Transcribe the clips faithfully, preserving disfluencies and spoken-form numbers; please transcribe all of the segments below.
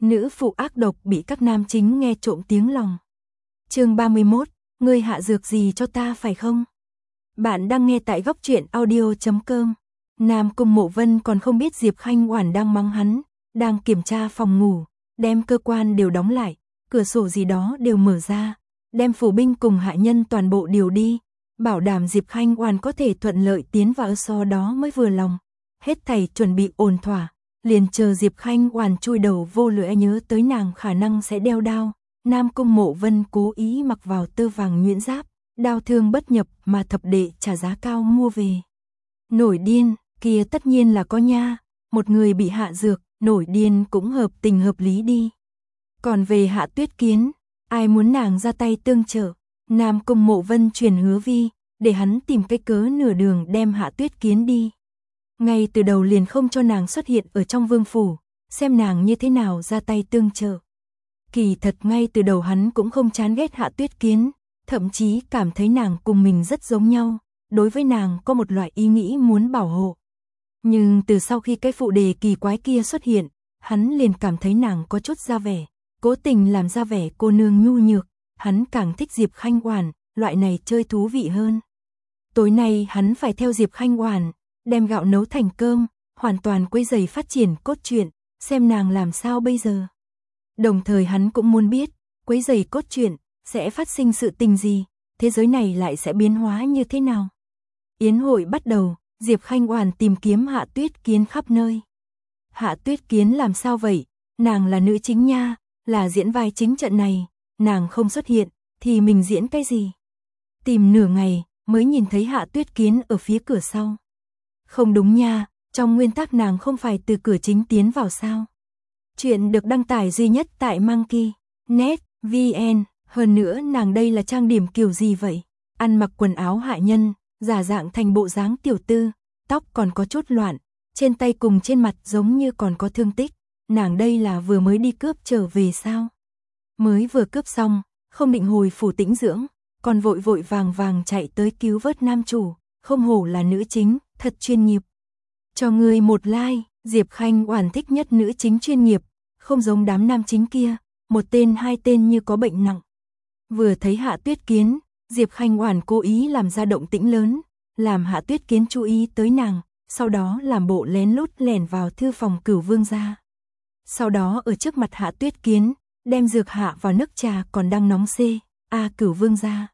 Nữ phụ ác độc bị các nam chính nghe trộm tiếng lòng. Chương ba mươi mốt, ngươi hạ dược gì cho ta phải không? Bạn đang nghe tại góc truyện audio chấm com. Nam Cung Mộ Vân còn không biết Diệp Khanh Oản đang mắng hắn, đang kiểm tra phòng ngủ, đem cơ quan đều đóng lại, cửa sổ gì đó đều mở ra, đem phủ binh cùng hạ nhân toàn bộ điều đi, bảo đảm Diệp Khanh Oản có thể thuận lợi tiến vào, sau đó mới vừa lòng. Hết thảy chuẩn bị ổn thỏa, liền chờ Diệp Khanh Oản chui đầu vô lưỡi nhớ tới nàng khả năng sẽ đeo đao. Nam Cung Mộ Vân cố ý mặc vào tơ vàng nhuyễn giáp, đao thương bất nhập mà thập đệ trả giá cao mua về. Nổi điên, kia tất nhiên là có nha, một người bị hạ dược, nổi điên cũng hợp tình hợp lý đi. Còn về Hạ Tuyết Kiến, ai muốn nàng ra tay tương trợ, Nam Cung Mộ Vân truyền Hứa Vi, để hắn tìm cái cớ nửa đường đem Hạ Tuyết Kiến đi. Ngay từ đầu liền không cho nàng xuất hiện ở trong vương phủ, xem nàng như thế nào ra tay tương trợ. Kỳ thật ngay từ đầu hắn cũng không chán ghét Hạ Tuyết Kiến, thậm chí cảm thấy nàng cùng mình rất giống nhau, đối với nàng có một loại ý nghĩ muốn bảo hộ. Nhưng từ sau khi cái phụ đề kỳ quái kia xuất hiện, hắn liền cảm thấy nàng có chút ra vẻ, cố tình làm ra vẻ cô nương nhu nhược, hắn càng thích Diệp Khanh Oản, loại này chơi thú vị hơn. Tối nay hắn phải theo Diệp Khanh Oản, đem gạo nấu thành cơm, hoàn toàn quấy rầy phát triển cốt truyện, xem nàng làm sao bây giờ. Đồng thời hắn cũng muốn biết, quấy rầy cốt truyện sẽ phát sinh sự tình gì, thế giới này lại sẽ biến hóa như thế nào. Yến hội bắt đầu, Diệp Khanh Oản tìm kiếm Hạ Tuyết Kiến khắp nơi. Hạ Tuyết Kiến làm sao vậy? Nàng là nữ chính nha, là diễn vai chính trận này, nàng không xuất hiện thì mình diễn cái gì? Tìm nửa ngày mới nhìn thấy Hạ Tuyết Kiến ở phía cửa sau. Không đúng nha, trong nguyên tắc nàng không phải từ cửa chính tiến vào sao? Chuyện được đăng tải duy nhất tại Monkey chấm net chấm vn, hơn nữa nàng đây là trang điểm kiểu gì vậy? Ăn mặc quần áo hạ nhân, giả dạng thành bộ dáng tiểu tư, tóc còn có chút loạn, trên tay cùng trên mặt giống như còn có thương tích, nàng đây là vừa mới đi cướp trở về sao? Mới vừa cướp xong, không định hồi phủ tĩnh dưỡng, còn vội vội vàng vàng chạy tới cứu vớt nam chủ, không hổ là nữ chính, thật chuyên nghiệp. Cho người một like, Diệp Khanh Oản thích nhất nữ chính chuyên nghiệp, không giống đám nam chính kia, một tên hai tên như có bệnh nặng. Vừa thấy Hạ Tuyết Kiến, Diệp Khanh Oản cố ý làm ra động tĩnh lớn, làm Hạ Tuyết Kiến chú ý tới nàng, sau đó làm bộ lén lút lẻn vào thư phòng Cửu Vương gia. Sau đó ở trước mặt Hạ Tuyết Kiến, đem dược hạ vào nước trà còn đang nóng xê, a à, Cửu Vương gia.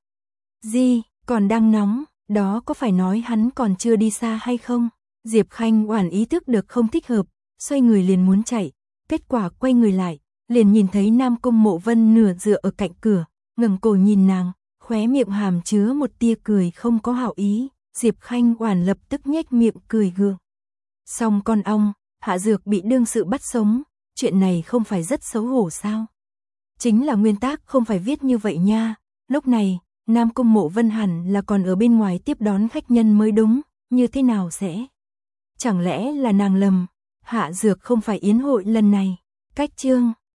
Gì, còn đang nóng, đó có phải nói hắn còn chưa đi xa hay không? Diệp Khanh Oản ý thức được không thích hợp, xoay người liền muốn chạy, kết quả quay người lại, liền nhìn thấy Nam Cung Mộ Vân nửa dựa ở cạnh cửa, ngẩng cổ nhìn nàng, khóe miệng hàm chứa một tia cười không có hảo ý, Diệp Khanh Oản lập tức nhếch miệng cười gượng. Xong con ong, hạ dược bị đương sự bắt sống, chuyện này không phải rất xấu hổ sao? Chính là nguyên tắc không phải viết như vậy nha, lúc này, Nam Cung Mộ Vân hẳn là còn ở bên ngoài tiếp đón khách nhân mới đúng, như thế nào sẽ? Chẳng lẽ là nàng lầm, hạ dược không phải yến hội lần này, cách chương.